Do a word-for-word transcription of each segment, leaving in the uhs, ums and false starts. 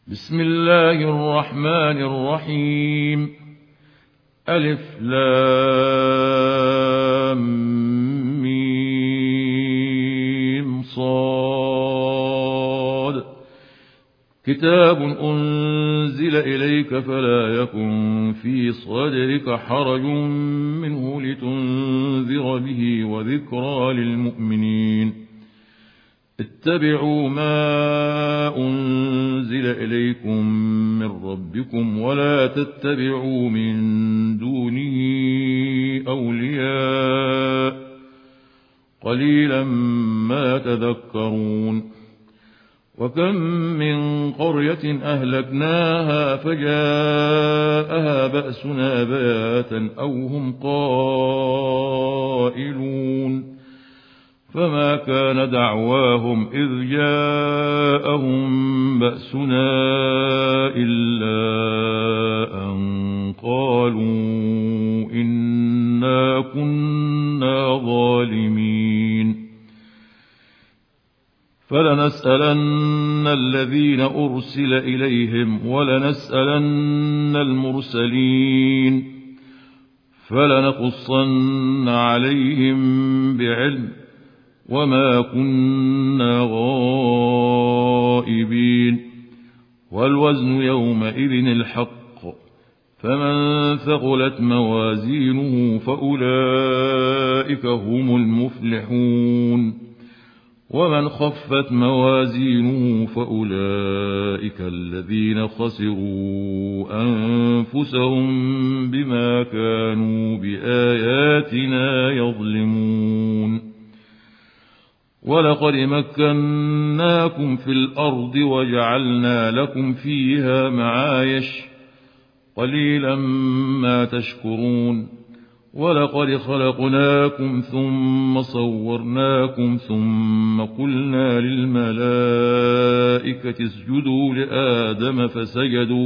بسم الله الرحمن الرحيم. ألف لام ميم صاد. كتاب أنزل إليك فلا يكن في صدرك حرج منه لتنذر به وذكرى للمؤمنين. اتبعوا ما أنزل إليكم من ربكم ولا تتبعوا من دونه أولياء قليلا ما تذكرون. وكم من قرية أهلكناها فجاءها بأسنا بياتا أو هم قائلون. فما كان دعواهم إذ جاءهم بأسنا إلا أن قالوا إنا كنا ظالمين. فلنسألن الذين أرسل إليهم ولنسألن المرسلين فلنقصن عليهم بعلم وما كنا غائبين. والوزن يومئذ الحق فمن ثقلت موازينه فأولئك هم المفلحون ومن خفت موازينه فأولئك الذين خسروا أنفسهم بما كانوا بآياتنا يظلمون. ولقد مكناكم في الأرض وجعلنا لكم فيها معايش قليلا ما تشكرون. ولقد خلقناكم ثم صورناكم ثم قلنا للملائكة اسجدوا لآدم فسجدوا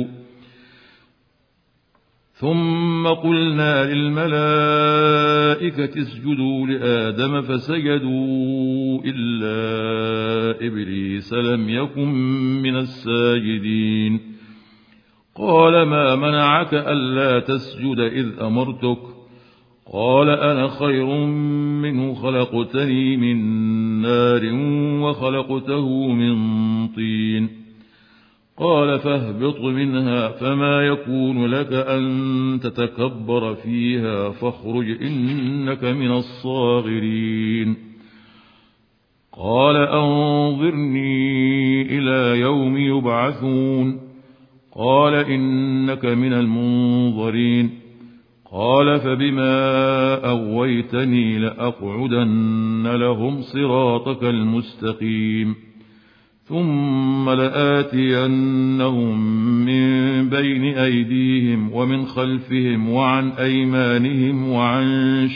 ثم قلنا للملائكة اسجدوا لآدم فسجدوا إلا إبليس لم يكن من الساجدين. قال ما منعك ألا تسجد إذ أمرتك؟ قال أنا خير منه خلقتني من نار وخلقته من طين. قال فاهبط منها فما يكون لك أن تتكبر فيها فاخرج إنك من الصاغرين. قال أنظرني إلى يوم يبعثون. قال إنك من المنظرين. قال فبما أغويتني لأقعدن لهم صراطك المستقيم ثم لآتينهم من بين أيديهم ومن خلفهم وعن أيمانهم وعن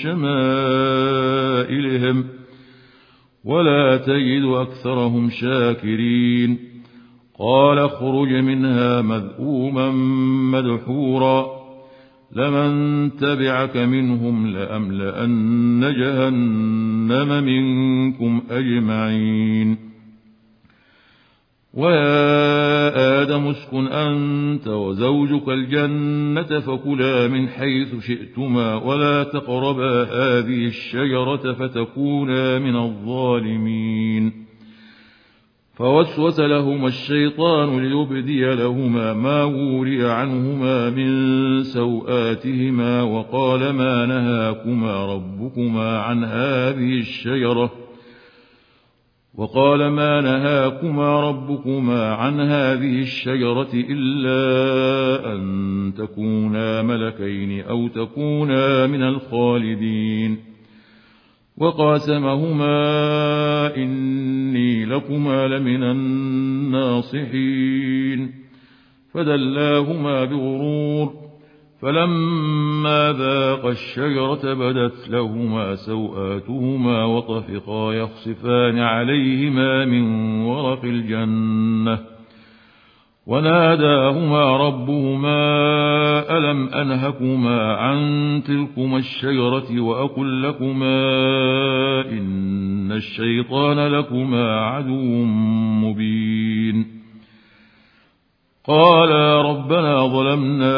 شمائلهم ولا تجد أكثرهم شاكرين. قال اخرج منها مذءوما مدحورا لمن تبعك منهم لأملأن جهنم منكم أجمعين. ويا آدم اسكن أنت وزوجك الجنة فكلا من حيث شئتما ولا تقربا هذه الشجرة فتكونا من الظالمين. فوسوس لهما الشيطان ليبدي لهما ما وري عنهما من سوآتهما وقال ما نهاكما ربكما عن هذه الشجرة وقال ما نهاكما ربكما عن هذه الشجرة إلا أن تكونا ملكين أو تكونا من الخالدين. وقاسمهما إني لكما لمن الناصحين فدلاهما بغرور فلما ذاقا الشجرة بدت لهما سوآتهما وطفقا يخصفان عليهما من ورق الجنة وناداهما ربهما ألم أنهكما عن تلكما الشجرة وأقل لكما إن الشيطان لكما عدو مبين قالا ربنا ظلمنا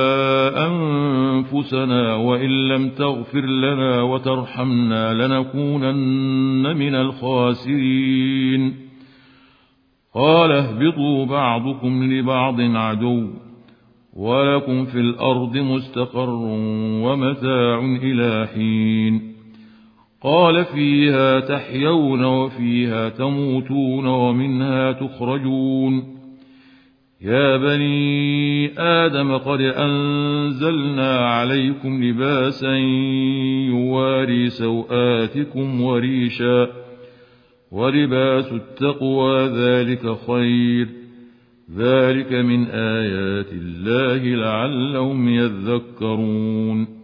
أنفسنا وإن لم تغفر لنا وترحمنا لنكونن من الخاسرين قال اهبطوا بعضكم لبعض عدو ولكم في الأرض مستقر ومتاع إلى حين قال فيها تحيون وفيها تموتون ومنها تخرجون يا بني آدم قد أنزلنا عليكم لباسا يواري سوآتكم وريشا ولباس التقوى ذلك خير ذلك من آيات الله لعلهم يذكرون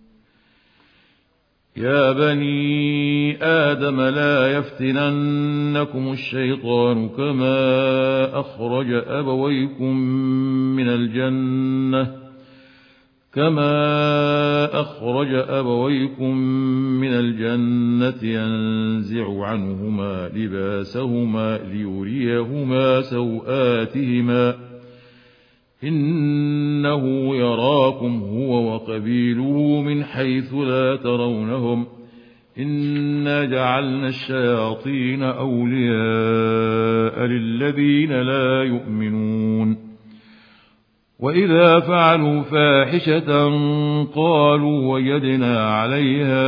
يا بني آدم لا يفتننكم الشيطان كما أخرج أبويكم من الجنة كما أخرج أبويكم من الجنة ينزع عنهما لباسهما ليريهما سوآتهما إنه يراكم هو وقبيله من حيث لا ترونهم إنا جعلنا الشياطين أولياء للذين لا يؤمنون وإذا فعلوا فاحشة قالوا وجدنا عليها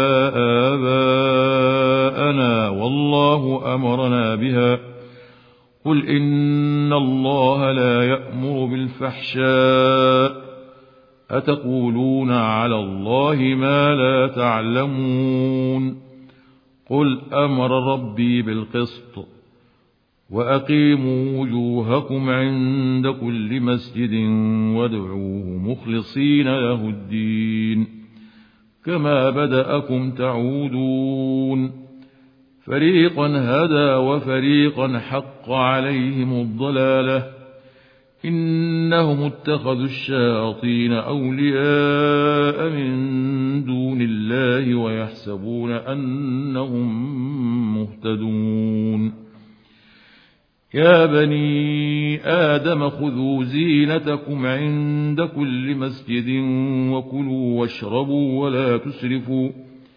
آباءنا والله أمرنا بها قل إن الله لا يأمر بالفحشاء أتقولون على الله ما لا تعلمون قل أمر ربي بالقسط وأقيموا وجوهكم عند كل مسجد وادعوه مخلصين له الدين كما بدأكم تعودون فريقا هدى وفريقا حق عليهم الضلالة إنهم اتخذوا الشياطين أولياء من دون الله ويحسبون أنهم مهتدون يا بني آدم خذوا زينتكم عند كل مسجد وكلوا واشربوا ولا تسرفوا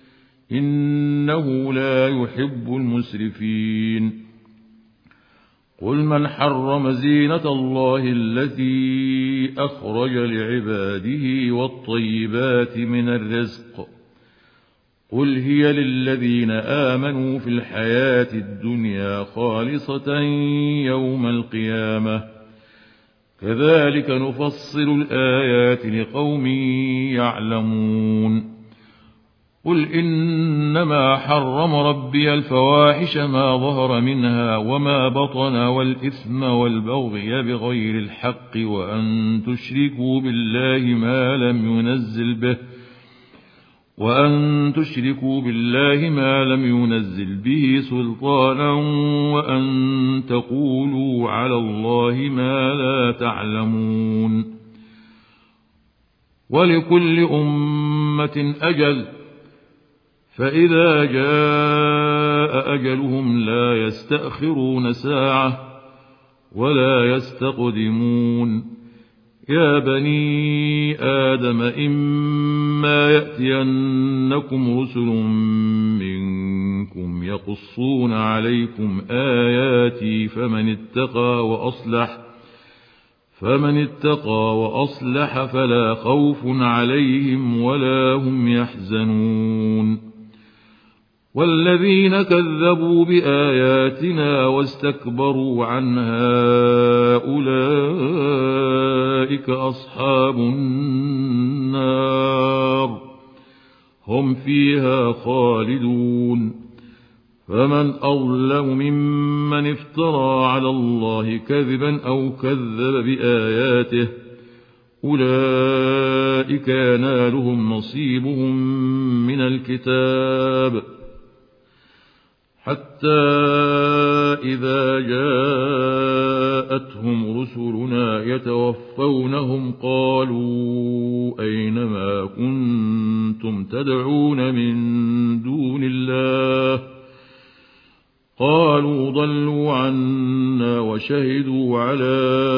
إنه لا يحب المسرفين قل من حرم زينة الله التي أخرج لعباده والطيبات من الرزق قل هي للذين آمنوا في الحياة الدنيا خالصة يوم القيامة كذلك نفصل الآيات لقوم يعلمون قل إنما حرم ربي الفواحش ما ظهر منها وما بطن والإثم والبغي بغير الحق وأن تشركوا بالله ما لم ينزل به وأن تشركوا بالله ما لم ينزل به سلطانا وأن تقولوا على الله ما لا تعلمون ولكل أمة أجل فإذا جاء أجلهم لا يستأخرون ساعة ولا يستقدمون يا بني آدم إما يأتينكم رسل منكم يقصون عليكم آياتي فمن اتقى وأصلح فمن اتقى وأصلح فلا خوف عليهم ولا هم يحزنون والذين كذبوا بآياتنا واستكبروا عنها أولئك أصحاب النار هم فيها خالدون فمن أظلم ممن افترى على الله كذبا أو كذب بآياته أولئك ينالهم نصيبهم من الكتاب حتى إذا جاءتهم رسلنا يتوفونهم قالوا أين ما كنتم تدعون من دون الله قالوا ضلوا عنا وشهدوا على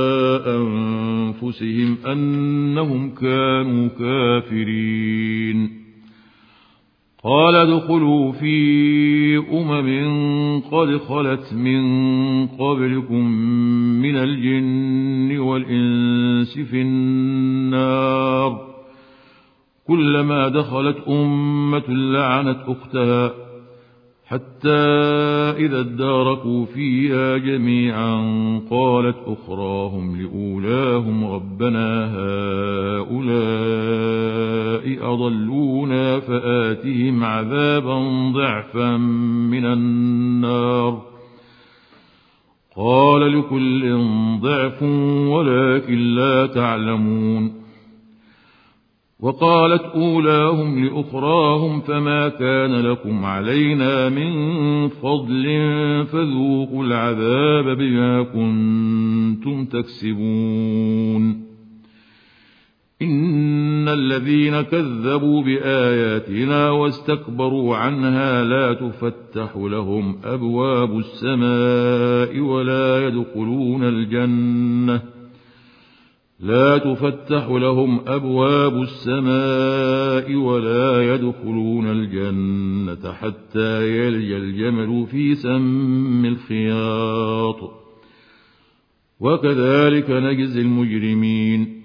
أنفسهم أنهم كانوا كافرين. قال ادخلوا في أمم قد خلت من قبلكم من الجن والإنس في النار كلما دخلت أمة لعنت أختها حتى إذا اداركوا فيها جميعا قالت أخراهم لأولاهم ربنا هؤلاء أضلونا فآتهم عذابا ضعفا من النار قال لكل ضعف ولكن لا تعلمون. وقالت أولاهم لأخراهم فما كان لكم علينا من فضل فذوقوا العذاب بما كنتم تكسبون. إن الذين كذبوا بآياتنا واستكبروا عنها لا تفتح لهم أبواب السماء ولا يدخلون الجنة لا تفتح لهم أبواب السماء ولا يدخلون الجنة حتى يلج الجمل في سم الخياط وكذلك نجزي المجرمين.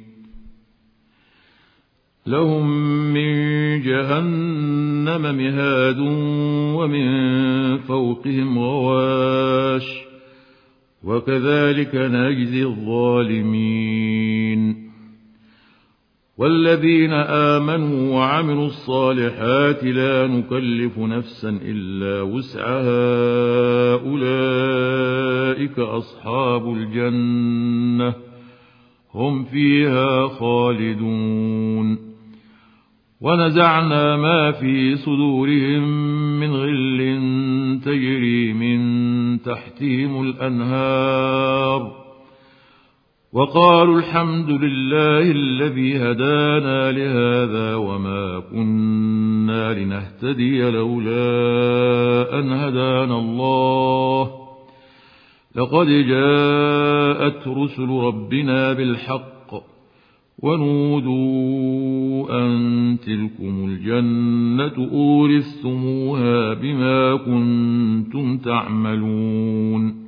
لهم من جهنم مهاد ومن فوقهم غواش وكذلك نجزي الظالمين. والذين آمنوا وعملوا الصالحات لا نكلف نفسا إلا وسعها أولئك أصحاب الجنة هم فيها خالدون. ونزعنا ما في صدورهم من غل تجري من تحتهم الأنهار وقالوا الحمد لله الذي هدانا لهذا وما كنا لنهتدي لولا أن هدانا الله لقد جاءت رسل ربنا بالحق ونودوا أن تلكم الجنة أورثتموها بما كنتم تعملون.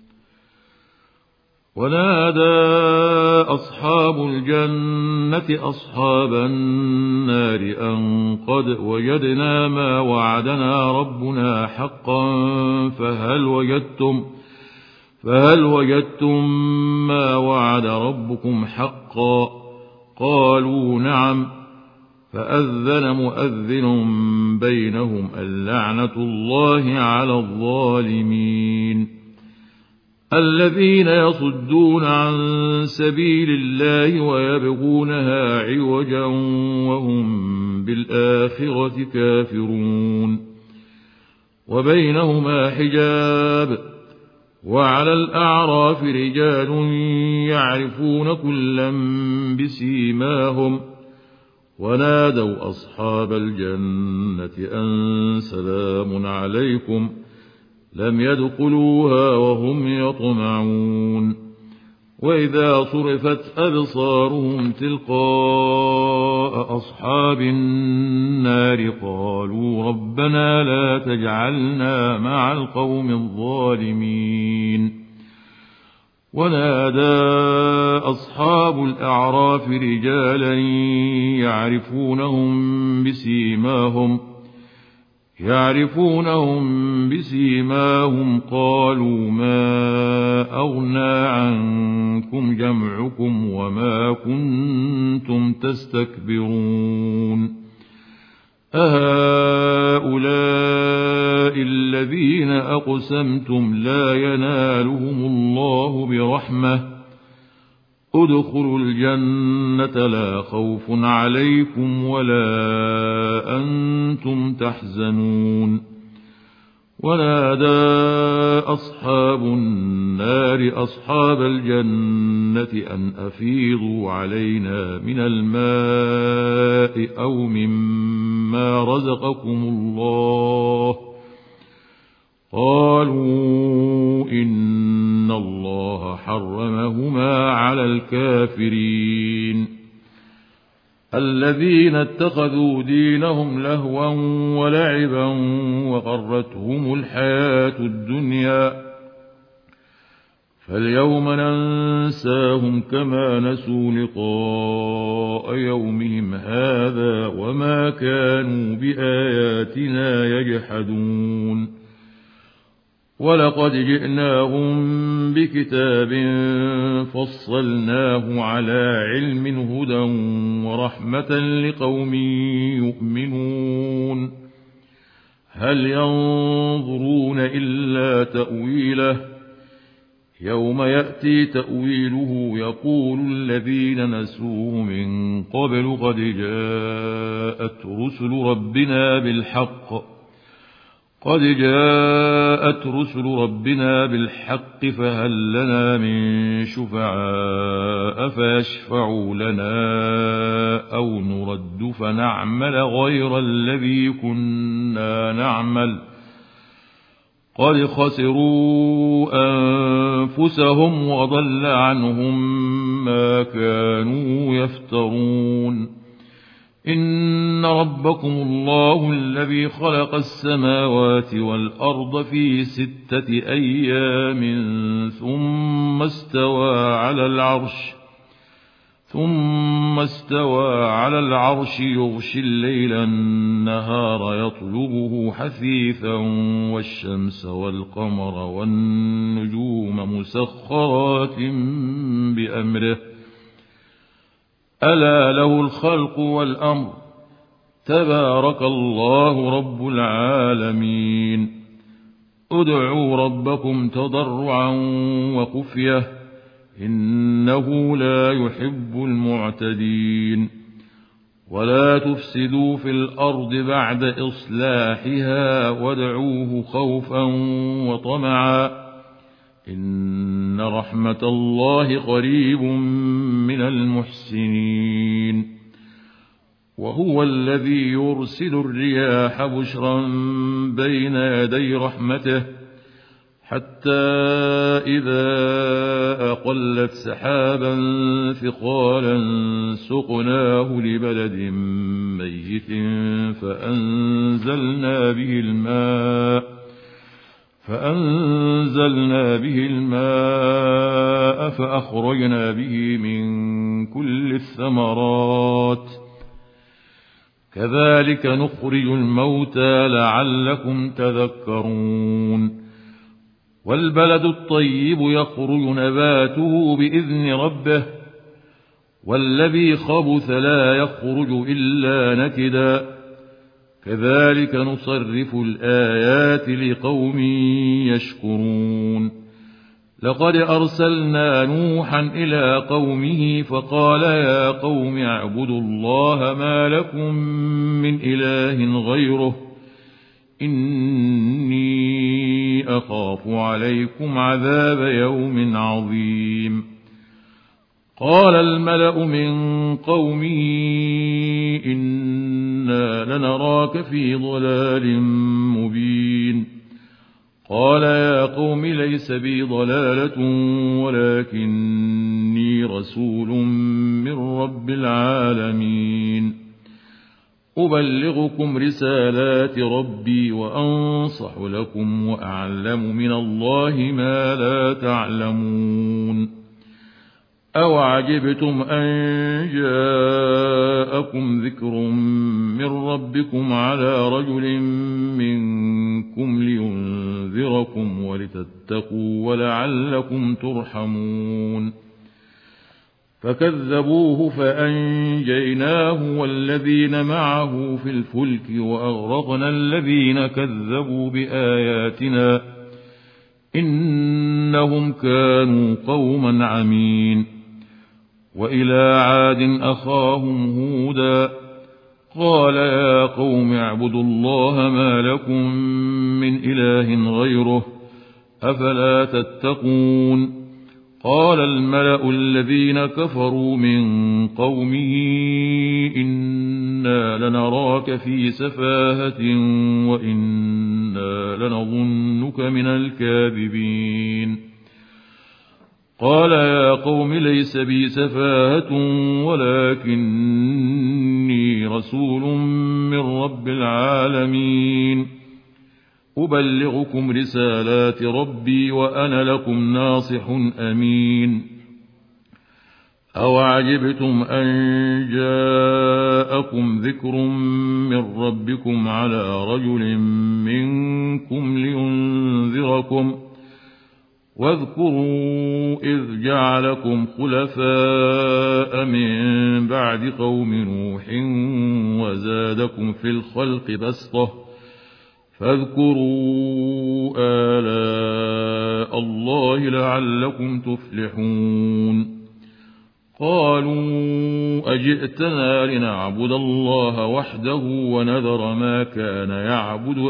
ونادى أصحاب الجنة أصحاب النار أن قد وجدنا ما وعدنا ربنا حقا فهل وجدتم فهل وجدتم ما وعد ربكم حقا قالوا نعم فأذن مؤذن بينهم اللعنة الله على الظالمين. الذين يصدون عن سبيل الله ويبغونها عوجا وهم بالآخرة كافرون. وبينهما حجاب وعلى الأعراف رجال يعرفون كلا بسيماهم ونادوا أصحاب الجنة أن سلام عليكم لم يدخلوها وهم يطمعون. وإذا صرفت أبصارهم تلقاء أصحاب النار قالوا ربنا لا تجعلنا مع القوم الظالمين. ونادى أصحاب الأعراف رجالا يعرفونهم بسيماهم يعرفونهم بسيماهم قالوا ما أغنى عنكم جمعكم وما كنتم تستكبرون أهؤلاء الذين أقسمتم لا ينالهم الله برحمة ادخلوا الجنة لا خوف عليكم ولا أنتم تحزنون. ونادى أصحاب النار أصحاب الجنة أن أفيضوا علينا من الماء أو مما رزقكم الله قالوا إن الله حرمهما على الكافرين الذين اتخذوا دينهم لهوا ولعبا وغرتهم الحياة الدنيا فاليوم ننساهم كما نسوا لقاء يومهم هذا وما كانوا بآياتنا يجحدون ولقد جئناهم بكتاب فصلناه على علم هدى ورحمة لقوم يؤمنون هل ينظرون إلا تأويله يوم يأتي تأويله يقول الذين نسوه من قبل قد جاءت رسل ربنا بالحق قد جاءت رسل ربنا بالحق فهل لنا من شفعاء فيشفعوا لنا أو نرد فنعمل غير الذي كنا نعمل قد خسروا أنفسهم وضل عنهم ما كانوا يفترون إن ربكم الله الذي خلق السماوات والأرض في ستة أيام ثم استوى على العرش ثم استوى على العرش يغشي الليل النهار يطلبه حثيثا والشمس والقمر والنجوم مسخرات بأمره ألا له الخلق والأمر تبارك الله رب العالمين ادعوا ربكم تضرعا وخفية إنه لا يحب المعتدين ولا تفسدوا في الأرض بعد إصلاحها وادعوه خوفا وطمعا إن رحمة الله قريب من المحسنين وهو الذي يرسل الرياح بشرا بين يدي رحمته حتى إذا أقلت سحابا ثقالا سقناه لبلد ميت فأنزلنا به الماء فأنزلنا به الماء فأخرجنا به من كل الثمرات كذلك نخرج الموتى لعلكم تذكرون والبلد الطيب يخرج نباته بإذن ربه والذي خبث لا يخرج إلا نكدا كذلك نصرف الآيات لقوم يشكرون لقد أرسلنا نوحا إلى قومه فقال يا قوم اعبدوا الله ما لكم من إله غيره إني أخاف عليكم عذاب يوم عظيم قال الملأ من قومه إنا لنراك في ضلال مبين قال يا قوم ليس بي ضلالة ولكني رسول من رب العالمين أبلغكم رسالات ربي وأنصح لكم وأعلم من الله ما لا تعلمون أوعجبتم أن جاءكم ذكر من ربكم على رجل منكم لينذركم ولتتقوا ولعلكم ترحمون فكذبوه فأنجيناه والذين معه في الفلك وأغرقنا الذين كذبوا بآياتنا إنهم كانوا قوما عمين وإلى عاد أخاهم هودا قال يا قوم اعبدوا الله ما لكم من إله غيره أفلا تتقون قال الملأ الذين كفروا من قومه إنا لنراك في سفاهة وإنا إنا لنظنك من الكاذبين قال يا قوم ليس بي سفاهة ولكني رسول من رب العالمين أبلغكم رسالات ربي وأنا لكم ناصح أمين أوعجبتم أن جاءكم ذكر من ربكم على رجل منكم لينذركم واذكروا إذ جعلكم خلفاء من بعد قوم نوح وزادكم في الخلق بسطة فاذكروا آلاء الله لعلكم تفلحون قالوا أجئتنا لنعبد الله وحده ونذر ما كان يعبد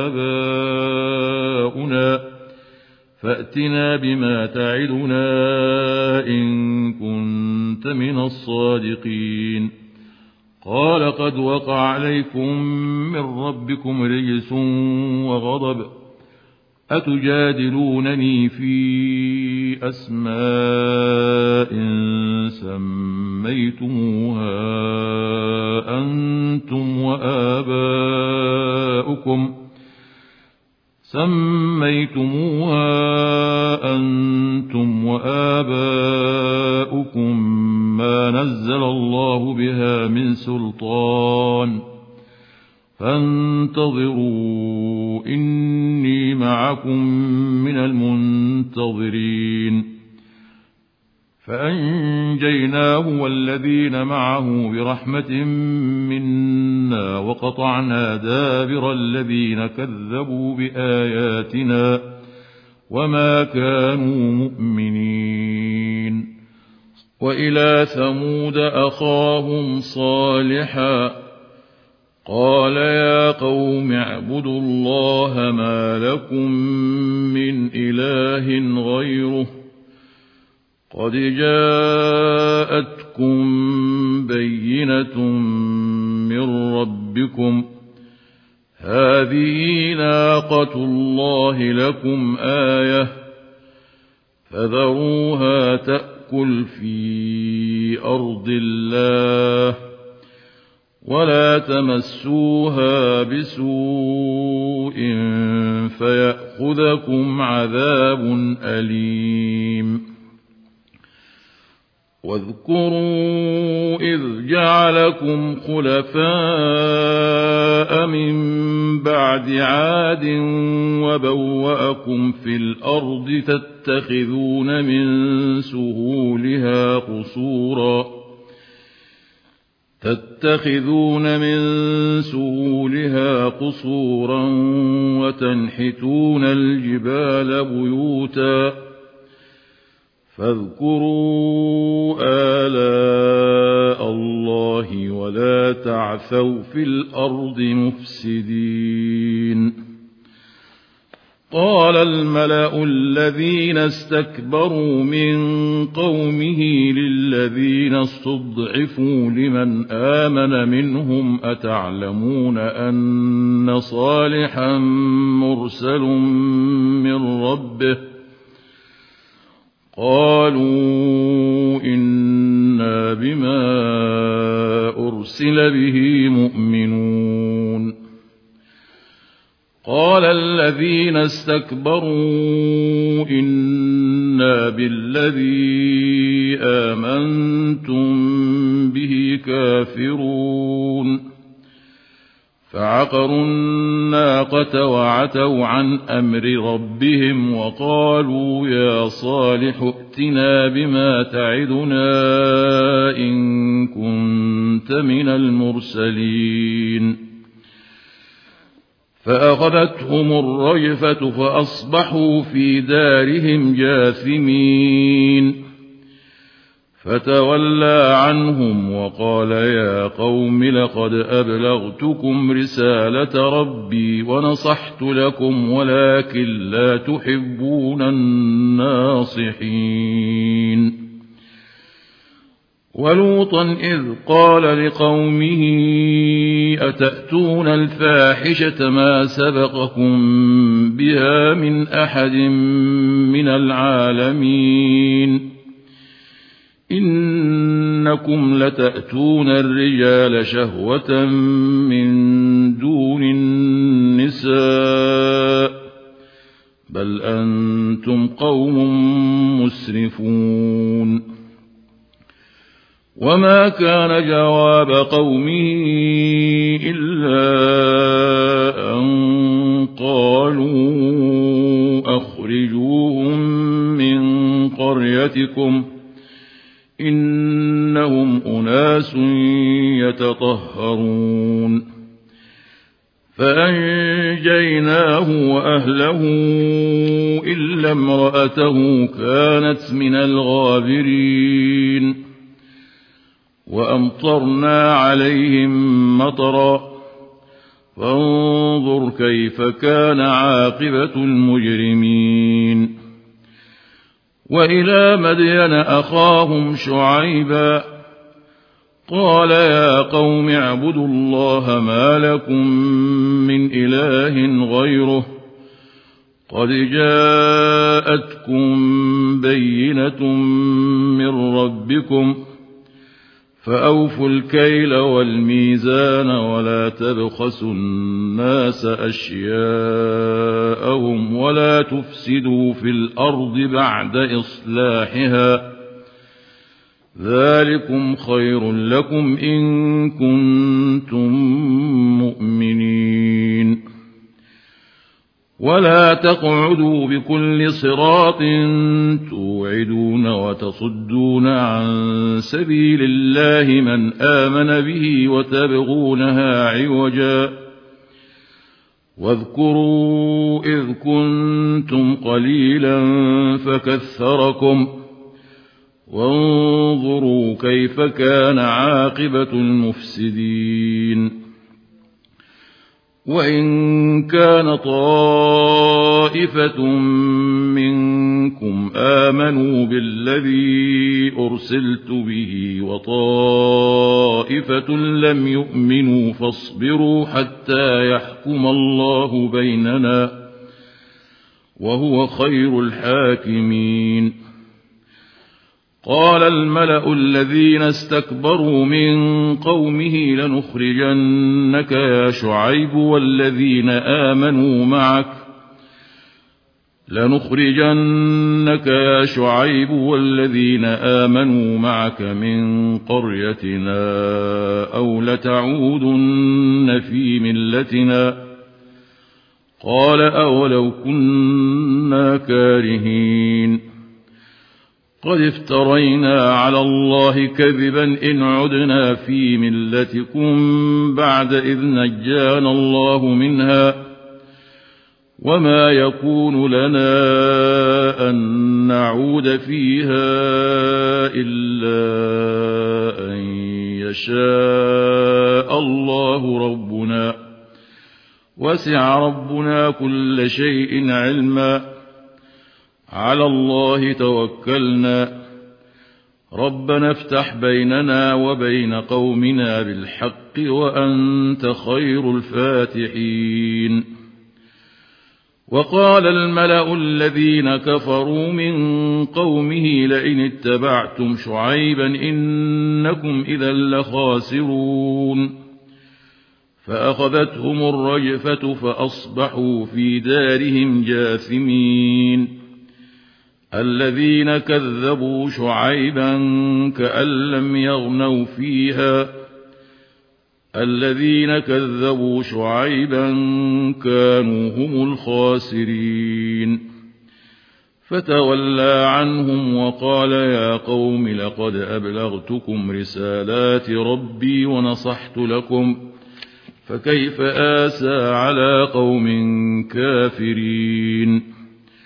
آباؤنا فأتنا بما تعدنا إن كنت من الصادقين قال قد وقع عليكم من ربكم رجس وغضب أتجادلونني في أسماء سميتموها أنتم وآباؤكم سميتموها أنتم وآباؤكم ما نزل الله بها من سلطان فانتظروا إني معكم من المنتظرين فأنجيناه والذين معه برحمة منا وقطعنا دابر الذين كذبوا بآياتنا وما كانوا مؤمنين وإلى ثمود أخاهم صالحا قال يا قوم اعبدوا الله ما لكم من إله غيره قد جاءتكم بينة من ربكم هذه ناقة الله لكم آية فذروها تأكل في أرض الله ولا تمسوها بسوء فيأخذكم عذاب أليم واذكروا إذ جعلكم خلفاء من بعد عاد وبوأكم في الأرض تتخذون من سهولها قصورا تتخذون من سهولها قصورا وتنحتون الجبال بيوتا فاذكروا آلاء الله ولا تعثوا في الأرض مفسدين قال الملأ الذين استكبروا من قومه للذين استضعفوا لمن آمن منهم أتعلمون أن صالحا مرسل من ربه قالوا إنا بما أرسل به مؤمنون قال الذين استكبروا إنا بالذي آمنتم به كافرون فعقروا الناقة وعتوا عن أمر ربهم وقالوا يا صالح ائتنا بما تعدنا إن كنت من المرسلين فأخذتهم الرجفة فأصبحوا في دارهم جاثمين فتولى عنهم وقال يا قوم لقد أبلغتكم رسالة ربي ونصحت لكم ولكن لا تحبون الناصحين ولوطا إذ قال لقومه أتأتون الفاحشة ما سبقكم بها من أحد من العالمين إنكم لتأتون الرجال شهوة من دون النساء بل أنتم قوم مسرفون وما كان جواب قومه إلا أن قالوا أخرجوهم من قريتكم إنهم أناس يتطهرون فأنجيناه وأهله إلا امرأته كانت من الغابرين وأمطرنا عليهم مطرا فانظر كيف كان عاقبة المجرمين وإلى مدين أخاهم شعيبا قال يا قوم اعبدوا الله ما لكم من إله غيره قد جاءتكم بينة من ربكم فأوفوا الكيل والميزان ولا تبخسوا الناس أشياءهم ولا تفسدوا في الأرض بعد إصلاحها ذلكم خير لكم إن كنتم مؤمنين ولا تقعدوا بكل صراط توعدون وتصدون عن سبيل الله من آمن به وتبغونها عوجا واذكروا إذ كنتم قليلا فكثركم وانظروا كيف كان عاقبة المفسدين وإن كان طائفة منكم آمنوا بالذي أرسلت به وطائفة لم يؤمنوا فاصبروا حتى يحكم الله بيننا وهو خير الحاكمين قال الملأ الذين استكبروا من قومه لنخرجنك يا شعيب والذين آمنوا معك لنخرجنك يا شعيب والذين آمنوا معك من قريتنا أو لتعودن في ملتنا قال أولو كنا كارهين قد افترينا على الله كذبا إن عدنا في ملتكم بعد إذ نجانا الله منها وما يكون لنا أن نعود فيها إلا أن يشاء الله ربنا وسع ربنا كل شيء علما على الله توكلنا ربنا افتح بيننا وبين قومنا بالحق وأنت خير الفاتحين وقال الملأ الذين كفروا من قومه لئن اتبعتم شعيبا إنكم إذا لخاسرون فأخذتهم الرجفة فأصبحوا في دارهم جاثمين الذين كذبوا شعيبا كأن لم يغنوا فيها الذين كذبوا شعيبا كانوا هم الخاسرين فتولى عنهم وقال يا قوم لقد أبلغتكم رسالات ربي ونصحت لكم فكيف آسى على قوم كافرين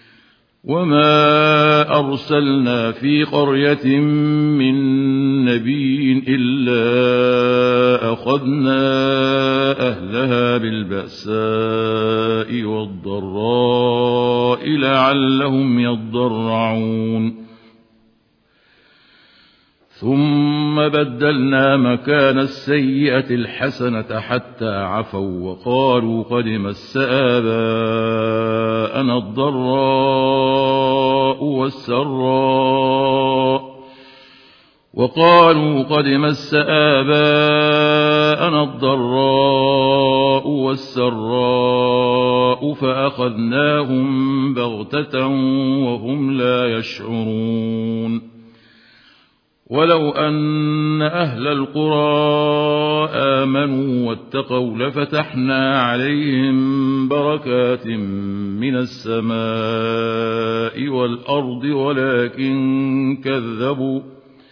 وما أرسلنا في قرية من نبي إلا أخذنا أهلها بالبأساء والضراء لعلهم يضرعون ثم ثم بدلنا مكان السيئة الحسنة حتى عفوا وقالوا قد مس آباءنا الضراء والسراء وقالوا قد مس آباءنا الضراء والسراء فأخذناهم بغتة وهم لا يشعرون ولو أن أهل القرى آمنوا واتقوا لفتحنا عليهم بركات من السماء والأرض ولكن كذبوا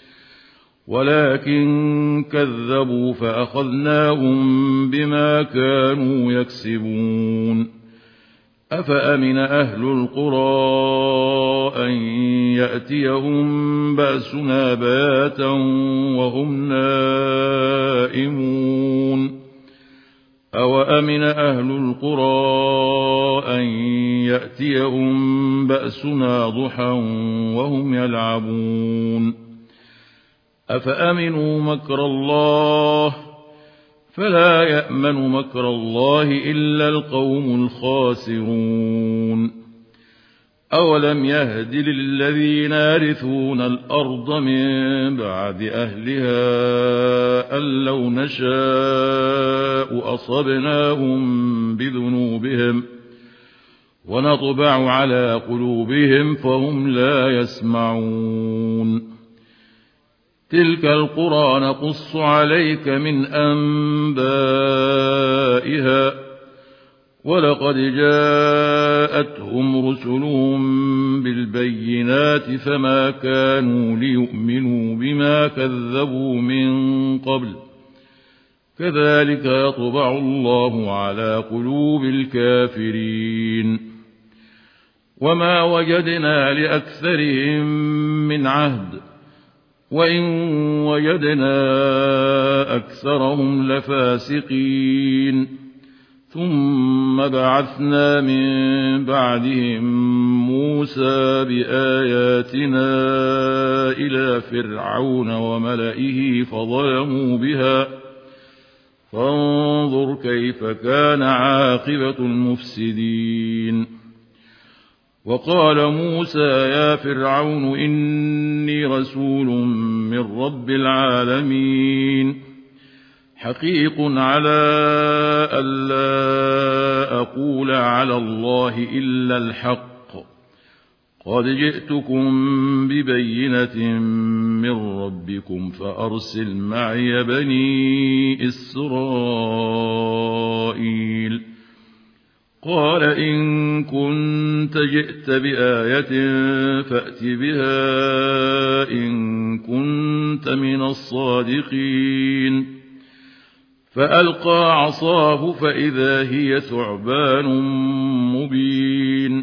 ولكن كذبوا فأخذناهم بما كانوا يكسبون أفأمن أهل القرى أن يأتيهم بأسنا بياتا وهم نائمون أوأمن أهل القرى أن يأتيهم بأسنا ضحى وهم يلعبون أفأمنوا مكر الله فلا يأمن مكر الله إلا القوم الخاسرون أولم يهد للذين يرثون الأرض من بعد أهلها أن لو نشاء أصبناهم بذنوبهم ونطبع على قلوبهم فهم لا يسمعون تلك القرى نقص عليك من أنبائها ولقد جاءتهم رسلهم بالبينات فما كانوا ليؤمنوا بما كذبوا من قبل كذلك يطبع الله على قلوب الكافرين وما وجدنا لأكثرهم من عهد وإن وجدنا أكثرهم لفاسقين ثم بعثنا من بعدهم موسى بآياتنا إلى فرعون وملئه فظلموا بها فانظر كيف كان عاقبة المفسدين وقال موسى يا فرعون إني رسول من رب العالمين حقيق على ألا أقول على الله إلا الحق قد جئتكم ببينة من ربكم فأرسل معي بني إسرائيل قال إن كنت جئت بآية فأت بها إن كنت من الصادقين فألقى عصاه فإذا هي ثعبان مبين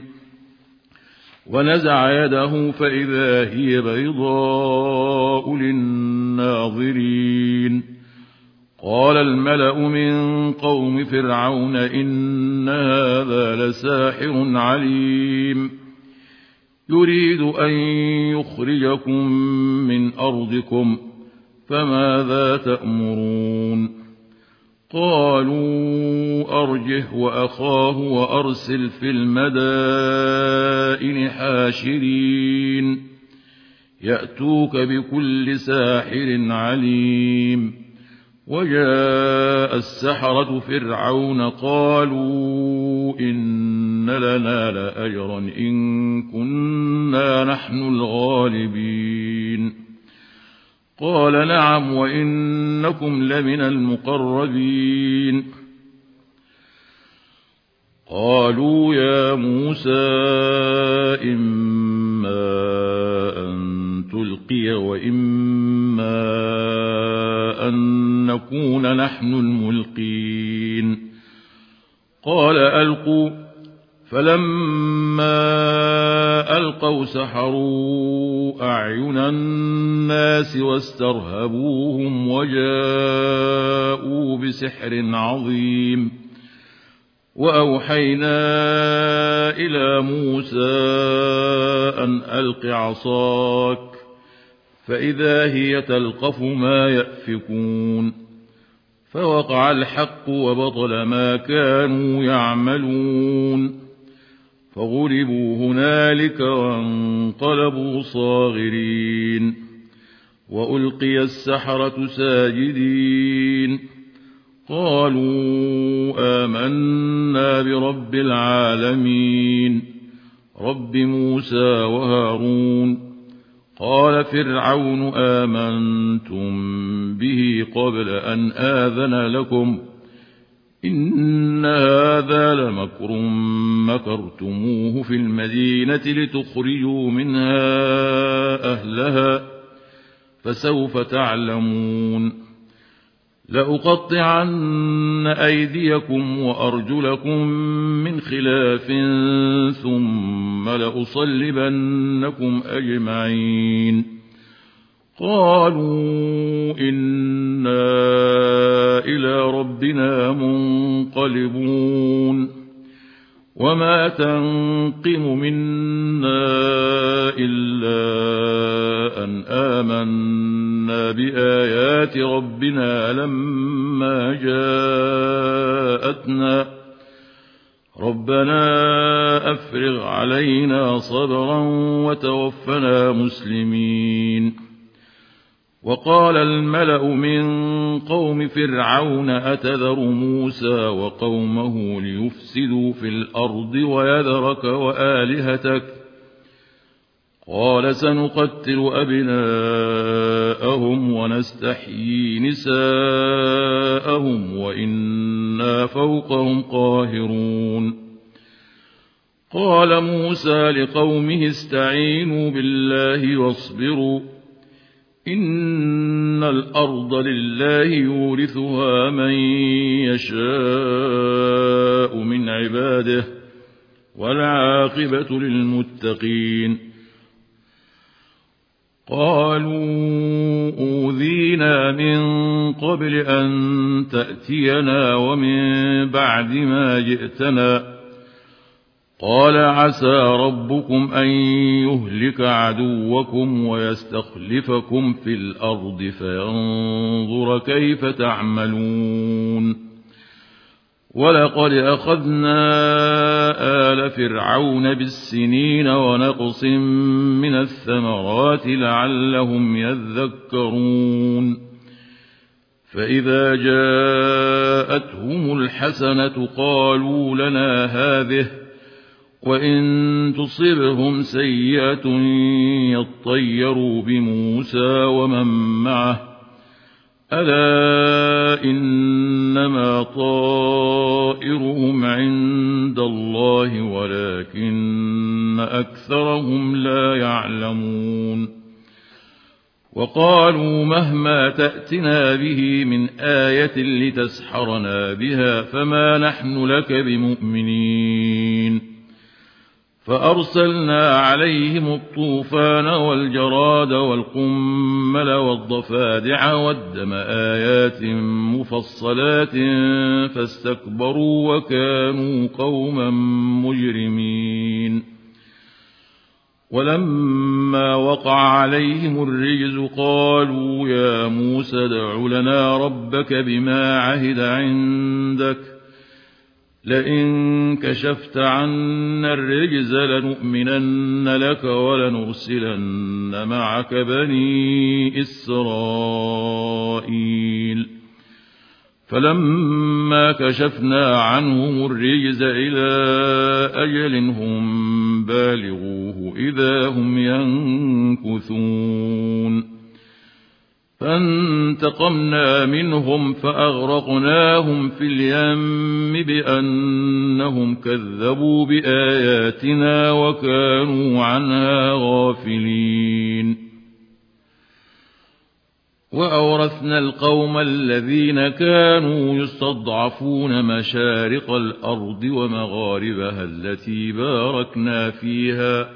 ونزع يده فإذا هي بيضاء للناظرين قال الملأ من قوم فرعون إن هذا لساحر عليم يريد أن يخرجكم من أرضكم فماذا تأمرون قالوا أرجه وأخاه وأرسل في المدائن حاشرين يأتوك بكل ساحر عليم وجاء السحرة فرعون قالوا إن لنا لأجرا إن كنا نحن الغالبين قال نعم وإنكم لمن المقربين قالوا يا موسى إما أن تلقي وإما أن نكون نحن الملقين قال ألقوا فلما ألقوا سحروا أعين الناس واسترهبوهم وجاءوا بسحر عظيم وأوحينا إلى موسى أن ألق عصاك فإذا هي تلقف ما يأفكون فوقع الحق وبطل ما كانوا يعملون فغلبوا هنالك وانقلبوا صاغرين وألقي السحرة ساجدين قالوا آمنا برب العالمين رب موسى وهارون قال فرعون آمنتم به قبل أن آذن لكم إن هذا لمكر مكرتموه في المدينة لتخرجوا منها أهلها فسوف تعلمون لأقطعن أيديكم وأرجلكم من خلاف ثم لأصلبنكم أجمعين قالوا إنا إلى ربنا منقلبون وما تنقم منا إلا أن آمنا بآيات ربنا لما جاءتنا ربنا أفرغ علينا صبرا وتوفنا مسلمين وقال الملأ من قوم فرعون أتذر موسى وقومه ليفسدوا في الأرض ويذرك وآلهتك قال سنقتل أبناءهم ونستحيي نساءهم وإنا فوقهم قاهرون قال موسى لقومه استعينوا بالله واصبروا إن الأرض لله يورثها من يشاء من عباده والعاقبة للمتقين قالوا أوذينا من قبل أن تأتينا ومن بعد ما جئتنا قال عسى ربكم أن يهلك عدوكم ويستخلفكم في الأرض فينظر كيف تعملون ولقد أخذنا آل فرعون بالسنين ونقص من الثمرات لعلهم يذكرون فإذا جاءتهم الحسنة قالوا لنا هذه وإن تصبهم سيئة يطيروا بموسى ومن معه ألا إنما طائرهم عند الله ولكن أكثرهم لا يعلمون وقالوا مهما تأتنا به من آية لتسحرنا بها فما نحن لك بمؤمنين فأرسلنا عليهم الطوفان والجراد والقمل والضفادع والدم آيات مفصلات فاستكبروا وكانوا قوما مجرمين ولما وقع عليهم الرجز قالوا يا موسى ادع لنا ربك بما عهد عندك لئن كشفت عنا الرجز لنؤمنن لك ولنرسلن معك بني إسرائيل فلما كشفنا عنهم الرجز إلى أجل هم بالغوه إذا هم ينكثون فانتقمنا منهم فأغرقناهم في اليم بأنهم كذبوا بآياتنا وكانوا عنها غافلين وأورثنا القوم الذين كانوا يستضعفون مشارق الأرض ومغاربها التي باركنا فيها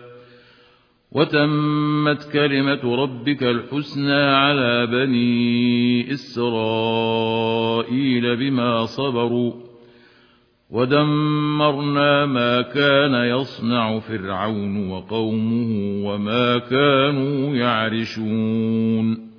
وتمت كلمة ربك الحسنى على بني إسرائيل بما صبروا ودمرنا ما كان يصنع فرعون وقومه وما كانوا يعرشون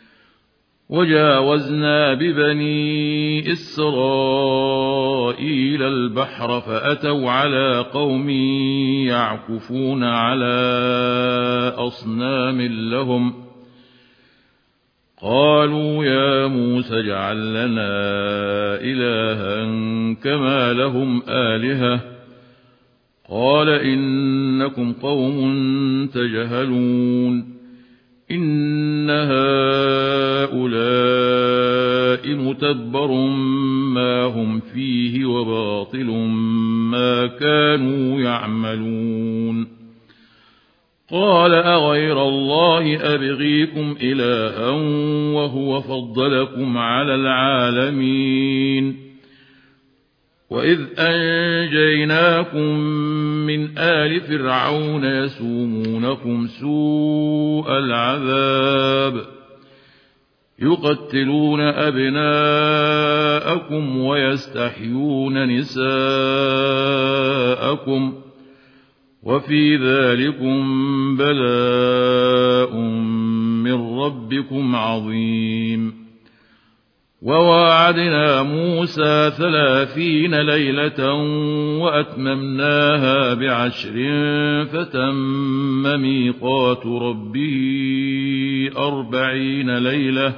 وجاوزنا ببني إسرائيل البحر فأتوا على قوم يعكفون على أصنام لهم قالوا يا موسى اجعل لنا إلها كما لهم آلهة قال إنكم قوم تجهلون إن هؤلاء متبر ما هم فيه وباطل ما كانوا يعملون قال أغير الله أبغيكم إلها وهو فضلكم على العالمين وإذ أنجيناكم من آل فرعون يسومونكم سوء العذاب يقتلون أبناءكم ويستحيون نساءكم وفي ذلكم بلاء من ربكم عظيم وواعدنا موسى ثلاثين ليلة وأتممناها بعشر فتم ميقات ربه أربعين ليلة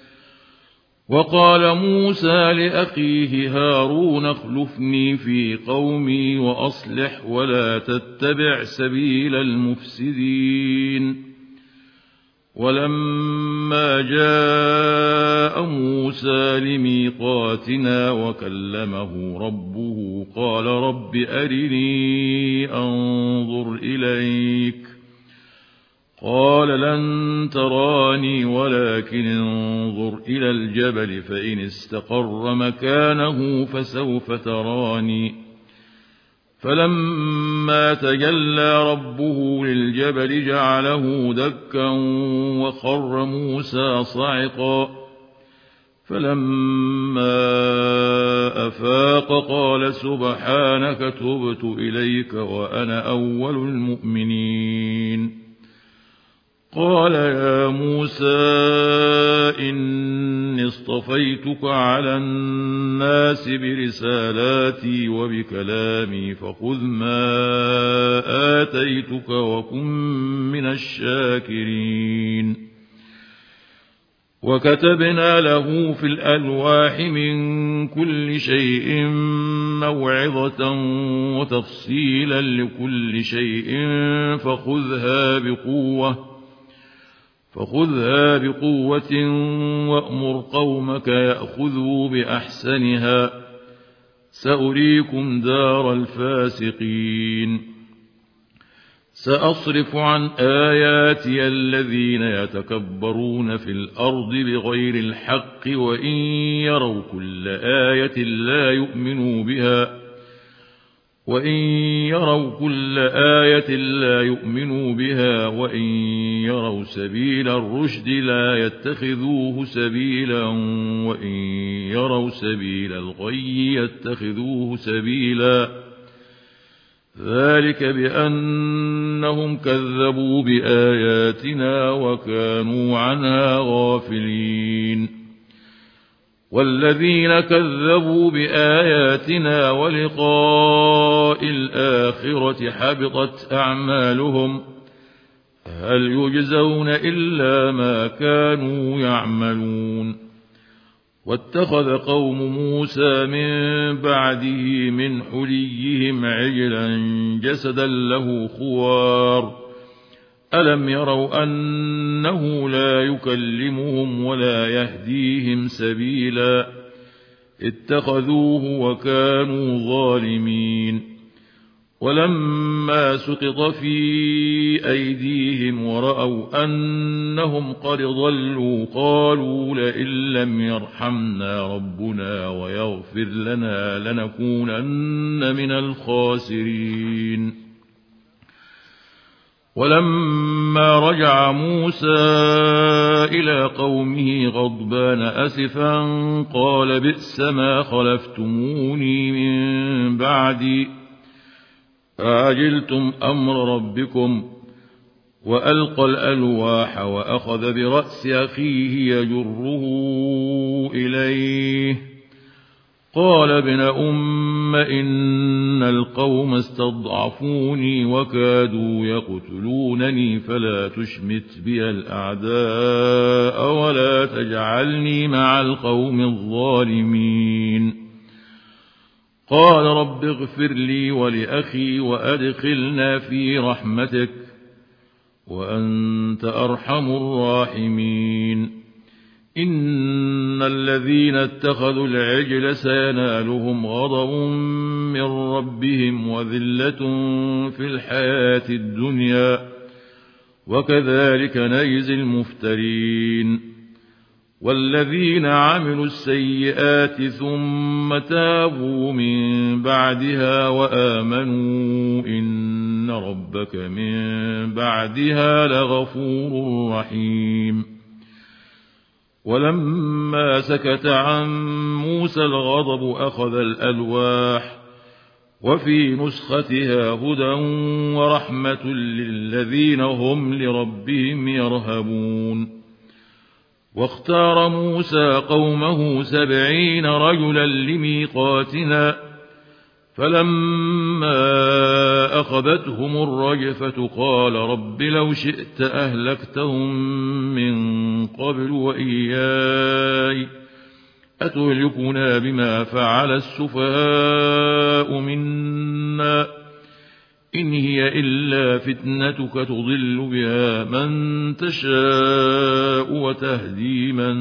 وقال موسى لأخيه هارون اخلفني في قومي وأصلح ولا تتبع سبيل المفسدين ولما جاء موسى لميقاتنا وكلمه ربه قال رب أرني أنظر إليك قال لن تراني ولكن انظر إلى الجبل فإن استقر مكانه فسوف تراني فلما تجلى ربه للجبل جعله دكا وخر موسى صعقا فلما أفاق قال سبحانك تبت إليك وأنا أول المؤمنين قال يا موسى إني اصطفيتك على الناس برسالاتي وبكلامي فخذ ما آتيتك وكن من الشاكرين وكتبنا له في الألواح من كل شيء موعظة وتفصيلا لكل شيء فخذها بقوة فخذها بقوة وأمر قومك يأخذوا بأحسنها سأريكم دار الفاسقين سأصرف عن آياتي الذين يتكبرون في الأرض بغير الحق وإن يروا كل آية لا يؤمنوا بها وإن يروا كل آية لا يؤمنوا بها وإن يروا سبيل الرشد لا يتخذوه سبيلا وإن يروا سبيل الغي يتخذوه سبيلا ذلك بأنهم كذبوا بآياتنا وكانوا عنها غافلين والذين كذبوا بآياتنا ولقاء الآخرة حبطت أعمالهم هل يجزون إلا ما كانوا يعملون واتخذ قوم موسى من بعده من حليهم عجلا جسدا له خوار ألم يروا أنه لا يكلمهم ولا يهديهم سبيلا اتخذوه وكانوا ظالمين ولما سقط في أيديهم ورأوا أنهم قد ضلوا قالوا لئن لم يرحمنا ربنا ويغفر لنا لنكونن من الخاسرين ولما رجع موسى إلى قومه غضبان أسفا قال بئس ما خلفتموني من بعدي أعجلتم أمر ربكم وألقى الألواح وأخذ برأس أخيه يجره إليه قال ابن أم إن القوم استضعفوني وكادوا يقتلونني فلا تشمت بي الأعداء ولا تجعلني مع القوم الظالمين قال رب اغفر لي ولأخي وأدخلنا في رحمتك وأنت أرحم الراحمين إن الذين اتخذوا العجل سينالهم غضب من ربهم وذلة في الحياة الدنيا وكذلك نجزي المفترين والذين عملوا السيئات ثم تابوا من بعدها وآمنوا إن ربك من بعدها لغفور رحيم ولما سكت عن موسى الغضب أخذ الألواح وفي نسختها هدى ورحمة للذين هم لربهم يرهبون واختار موسى قومه سبعين رجلا لميقاتنا فلما أخذتهم الرجفة قال رب لو شئت أهلكتهم من قبل وإياي أتهلكنا بما فعل السفهاء منا إن هي إلا فتنتك تضل بها من تشاء وتهدي من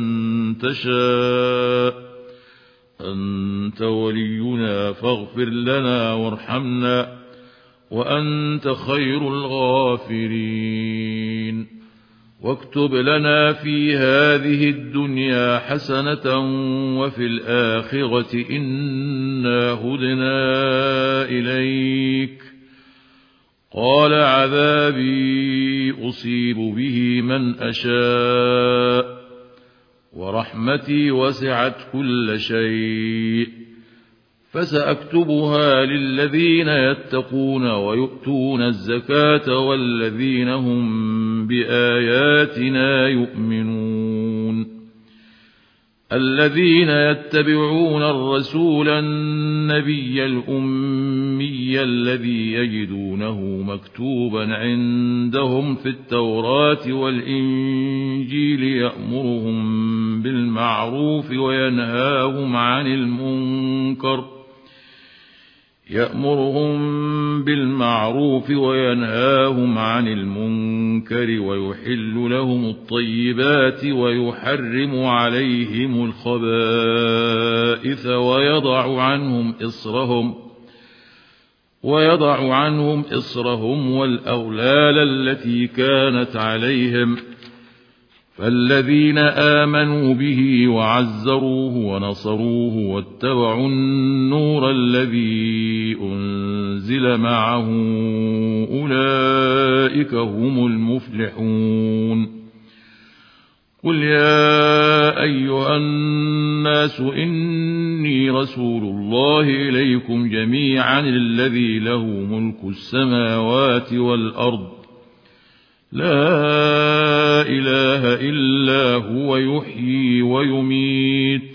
تشاء أنت ولينا فاغفر لنا وارحمنا وأنت خير الغافرين واكتب لنا في هذه الدنيا حسنة وفي الآخرة إنا هدنا إليك قال عذابي أصيب به من أشاء ورحمتي وسعت كل شيء فسأكتبها للذين يتقون ويؤتون الزكاة والذين هم بآياتنا يؤمنون الذين يتبعون الرسول النبي الأمي الذي يجدونه مكتوبا عندهم في التوراة والإنجيل يأمرهم بالمعروف وينهاهم عن المنكر يأمرهم بالمعروف وينهاهم عن المنكر ويحل لهم الطيبات ويحرم عليهم الخبائث ويضع عنهم إصرهم ويضع عنهم إصرهم والأغلال التي كانت عليهم فالذين آمنوا به وعزروه ونصروه واتبعوا النور الذي أنزل معه أولئك هم المفلحون قل يا أيها الناس إني رسول الله إليكم جميعا الذي له ملك السماوات والأرض لا إله إلا هو يحيي ويميت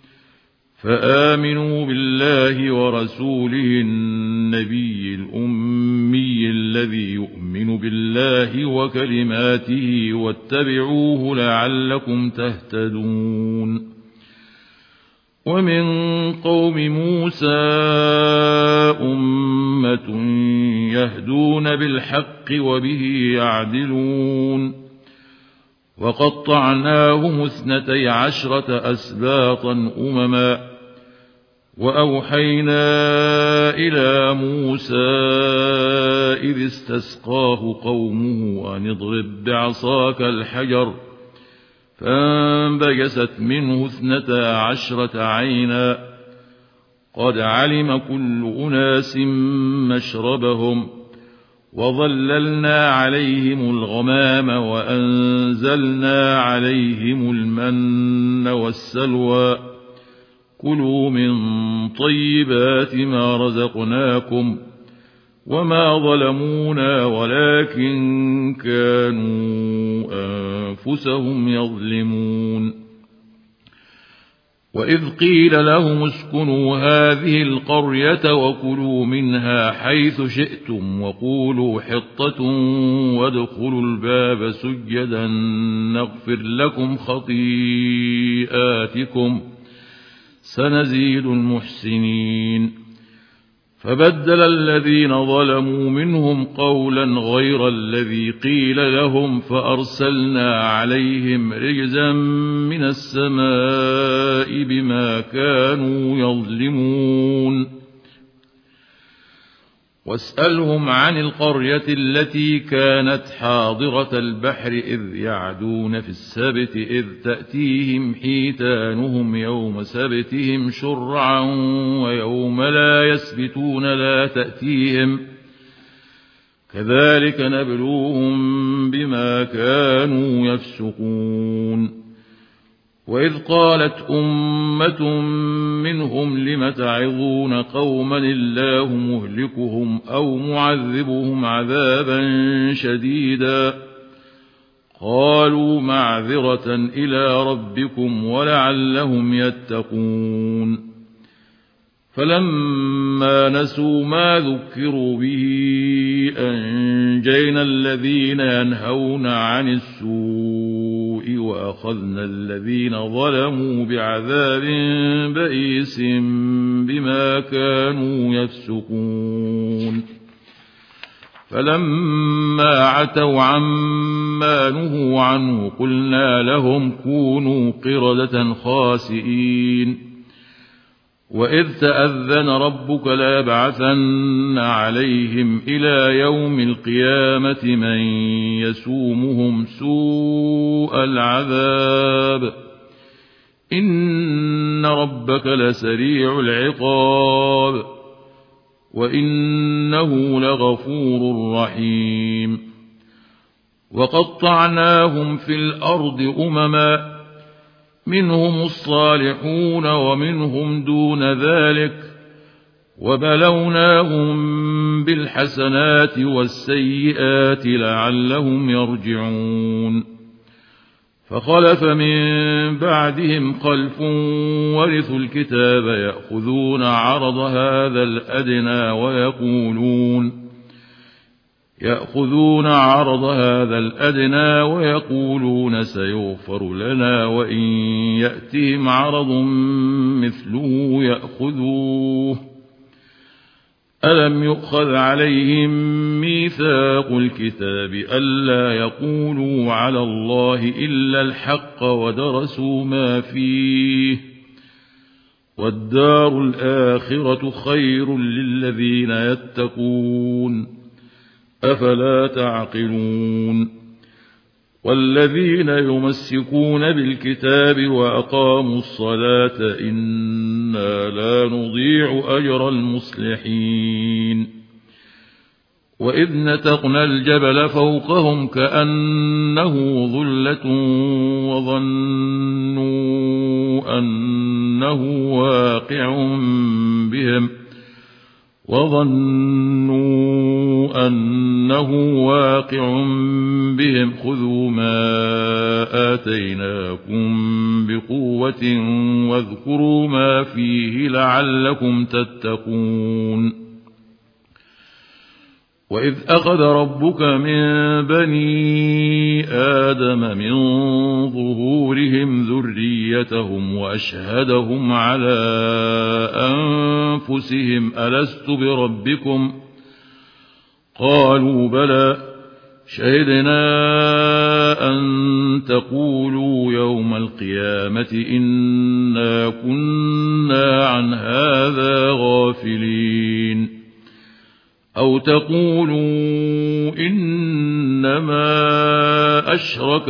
فآمنوا بالله ورسوله النبي الأمي الذي يؤمن بالله وكلماته واتبعوه لعلكم تهتدون ومن قوم موسى أمة يهدون بالحق وبه يعدلون وقطعناهم اثنتي عشرة أسباطا أمما وأوحينا إلى موسى إذ استسقاه قومه أن اضرب بعصاك الحجر فانبجست منه اثنتا عشرة عينا قد علم كل أناس مشربهم وظللنا عليهم الغمام وأنزلنا عليهم المن والسلوى كلوا من طيبات ما رزقناكم وما ظلمونا ولكن كانوا أنفسهم يظلمون وإذ قيل لهم اسكنوا هذه القرية وكلوا منها حيث شئتم وقولوا حطة وادخلوا الباب سجدا نغفر لكم خطيئاتكم سنزيد المحسنين فبدل الذين ظلموا منهم قولا غير الذي قيل لهم فأرسلنا عليهم رجزا من السماء بما كانوا يظلمون واسألهم عن القرية التي كانت حاضرة البحر إذ يعدون في السبت إذ تأتيهم حيتانهم يوم سبتهم شرعا ويوم لا يسبتون لا تأتيهم كذلك نبلوهم بما كانوا يفسقون وإذ قالت أمة منهم لم تعظون قوما الله مهلكهم أو معذبهم عذابا شديدا قالوا معذرة إلى ربكم ولعلهم يتقون فلما نسوا ما ذكروا به أنجينا الذين ينهون عن السوء وأخذنا الذين ظلموا بعذاب بئيس بما كانوا يفسقون فلما عتوا عما نهوا عنه قلنا لهم كونوا قردة خاسئين وإذ تأذن ربك ليبعثن عليهم إلى يوم القيامة من يسومهم سوء العذاب إن ربك لسريع العقاب وإنه لغفور رحيم وقطعناهم في الأرض أمما منهم الصالحون ومنهم دون ذلك وبلوناهم بالحسنات والسيئات لعلهم يرجعون فخلف من بعدهم خلف ورثوا الكتاب يأخذون عرض هذا الأدنى ويقولون يأخذون عرض هذا الأدنى ويقولون سيغفر لنا وإن يأتهم عرض مثله يأخذوه ألم يؤخذ عليهم ميثاق الكتاب ألا يقولوا على الله إلا الحق ودرسوا ما فيه والدار الآخرة خير للذين يتقون أفلا تعقلون والذين يمسكون بالكتاب وأقاموا الصلاة إنا لا نضيع أجر المصلحين وإذ نتقنا الجبل فوقهم كأنه ظلة وظنوا أنه واقع بهم وظنوا أنه واقع بهم خذوا ما آتيناكم بقوة واذكروا ما فيه لعلكم تتقون وإذ أخذ ربك من بني آدم من ظهورهم ذريتهم وأشهدهم على أنفسهم ألست بربكم قالوا بلى شهدنا أن تقولوا يوم القيامة إنا كنا عن هذا غافلين أو تقولوا إنما أشرك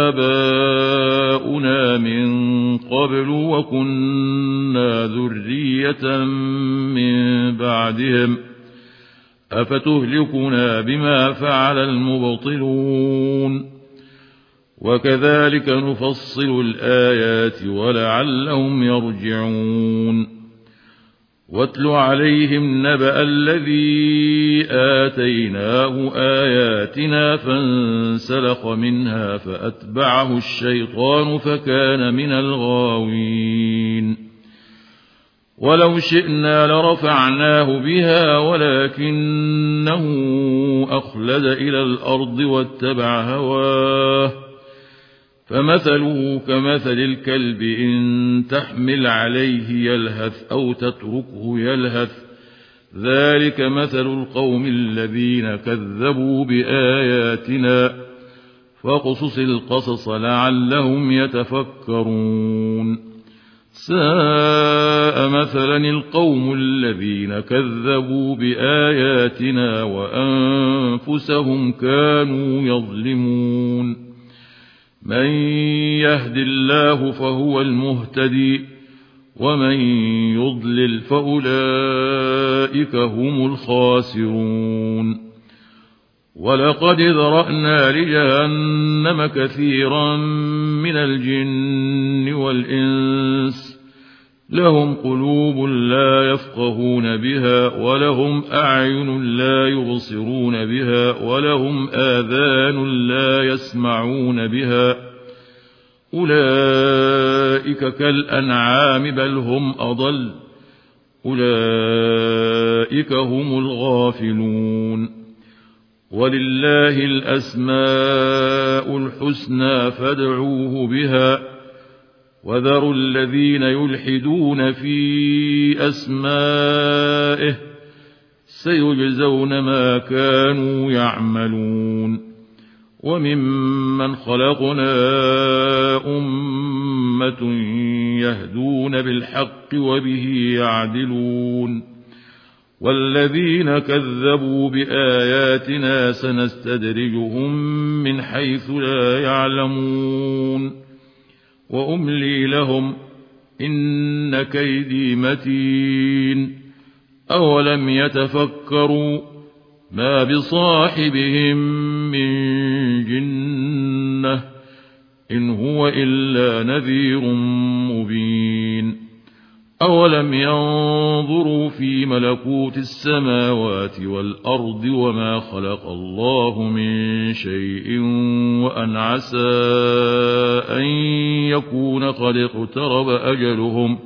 آباؤنا من قبل وكنا ذرية من بعدهم أفتهلكنا بما فعل المبطلون وكذلك نفصل الآيات ولعلهم يرجعون واتل عليهم نبأ الذي آتيناه آياتنا فانسلخ منها فأتبعه الشيطان فكان من الغاوين ولو شئنا لرفعناه بها ولكنه أخلد إلى الأرض واتبع هواه فمثله كمثل الكلب إن تحمل عليه يلهث أو تتركه يلهث ذلك مثل القوم الذين كذبوا بآياتنا فاقصص القصص لعلهم يتفكرون ساء مثلا القوم الذين كذبوا بآياتنا وأنفسهم كانوا يظلمون من يهد الله فهو المهتدي ومن يضلل فأولئك هم الخاسرون ولقد ذرأنا لجهنم كثيرا من الجن والإنس لهم قلوب لا يفقهون بها ولهم أعين لا يبصرون بها ولهم آذان لا يسمعون بها أولئك كالأنعام بل هم أضل أولئك هم الغافلون ولله الأسماء الحسنى فادعوه بها وذروا الذين يلحدون في أسمائه سيجزون ما كانوا يعملون وممن خلقنا أمة يهدون بالحق وبه يعدلون والذين كذبوا بآياتنا سنستدرجهم من حيث لا يعلمون وأملي لهم إن كيدي متين أولم يتفكروا ما بصاحبهم من جنة إن هو إلا نذير مبين أولم ينظروا في ملكوت السماوات والأرض وما خلق الله من شيء وأن عسى أن يكون قد اقترب أجلهم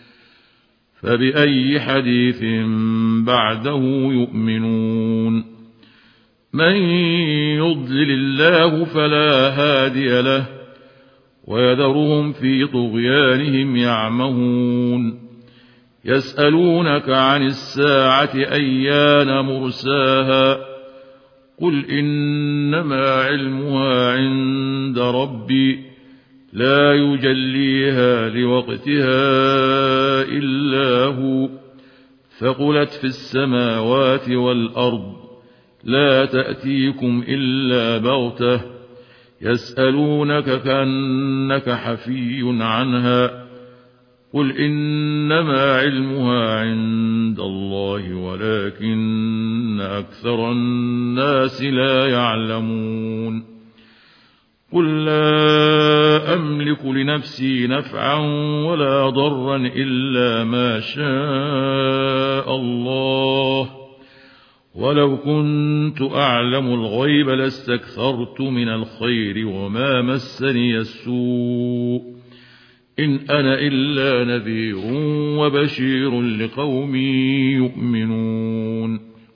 فبأي حديث بعده يؤمنون من يضلل الله فلا هادي له ويذرهم في طغيانهم يعمهون يسألونك عن الساعة أيان مرساها قل إنما علمها عند ربي لا يجليها لوقتها إلا هو ثقلت في السماوات والأرض لا تأتيكم إلا بغتة يسألونك كأنك حفي عنها قل إنما علمها عند الله ولكن أكثر الناس لا يعلمون قل لا أملك لنفسي نفعا ولا ضرا إلا ما شاء الله ولو كنت أعلم الغيب لاستكثرت من الخير وما مسني السوء إن أنا إلا نذير وبشير لقوم يؤمنون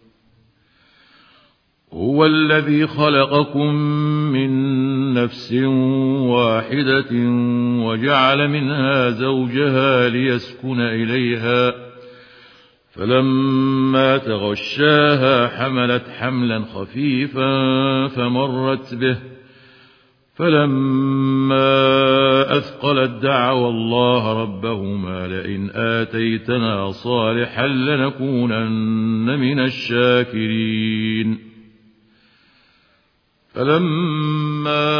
هو الذي خلقكم من نفس واحدة وجعل منها زوجها ليسكن إليها فلما تغشاها حملت حملا خفيفا فمرت به فلما أثقلت دعوا الله ربهما لئن آتيتنا صالحا لنكونن من الشاكرين فلما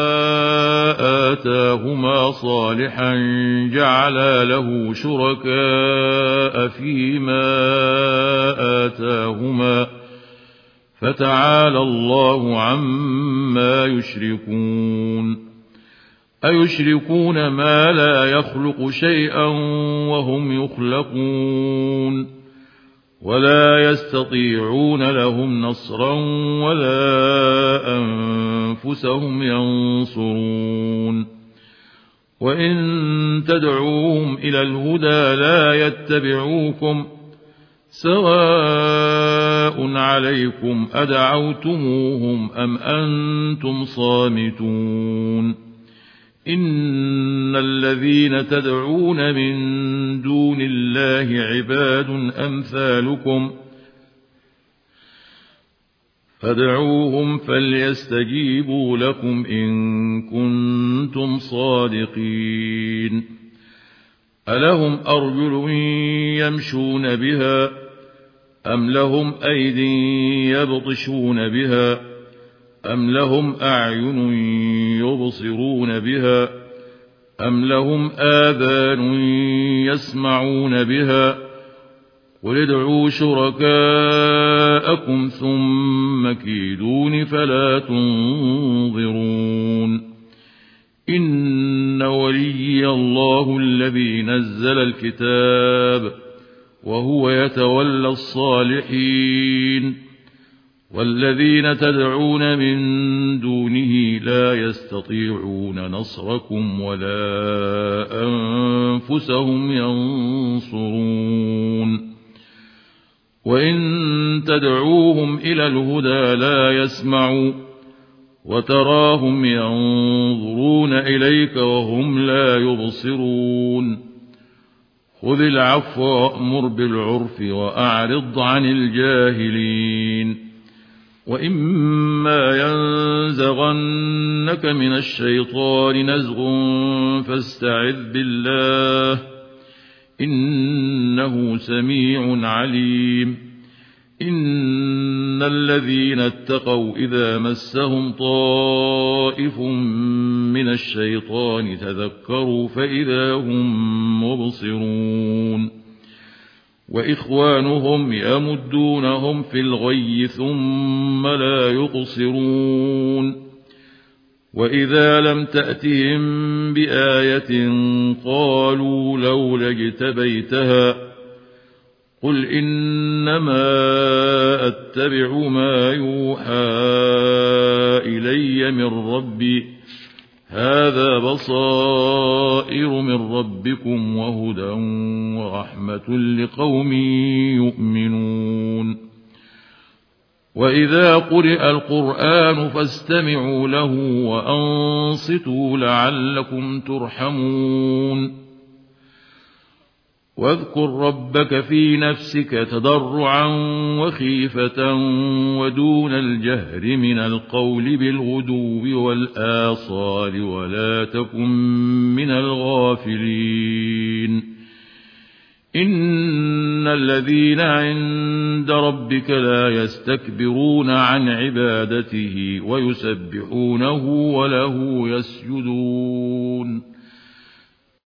آتاهما صالحا جعلا له شركاء فيما آتاهما فتعالى الله عما يشركون أيشركون ما لا يخلق شيئا وهم يخلقون ولا يستطيعون لهم نصرا ولا أنفسهم ينصرون وإن تدعوهم إلى الهدى لا يتبعوكم سواء عليكم أدعوتموهم أم أنتم صامتون إن الذين تدعون من دون الله عباد أمثالكم فادعوهم فليستجيبوا لكم إن كنتم صادقين ألهم أرجل يمشون بها أم لهم أيد يبطشون بها أم لهم أعين يبصرون بها أم لهم آذان يسمعون بها قل ادعوا شركاءكم ثم كيدون فلا تنظرون إن وليي الله الذي نزل الكتاب وهو يتولى الصالحين والذين تدعون من دونه لا يستطيعون نصركم ولا أنفسهم ينصرون وإن تدعوهم إلى الهدى لا يسمعوا وتراهم ينظرون إليك وهم لا يبصرون خذ العفو وأمر بالعرف وأعرض عن الجاهلين وإما ينزغنك من الشيطان نزغ فاستعذ بالله إنه سميع عليم إن الذين اتقوا إذا مسهم طائف من الشيطان تذكروا فإذا هم مبصرون وإخوانهم يمدونهم في الغي ثم لا يقصرون وإذا لم تأتهم بآية قالوا لولا اجتبيتها قل إنما أتبع ما يوحى إلي من ربي هذا بصائر من ربكم وهدى ورحمة لقوم يؤمنون وإذا قرئ القرآن فاستمعوا له وأنصتوا لعلكم ترحمون واذكر ربك في نفسك تضرعا وخيفة ودون الجهر من القول بالغدو والآصال ولا تكن من الغافلين إن الذين عند ربك لا يستكبرون عن عبادته ويسبحونه وله يسجدون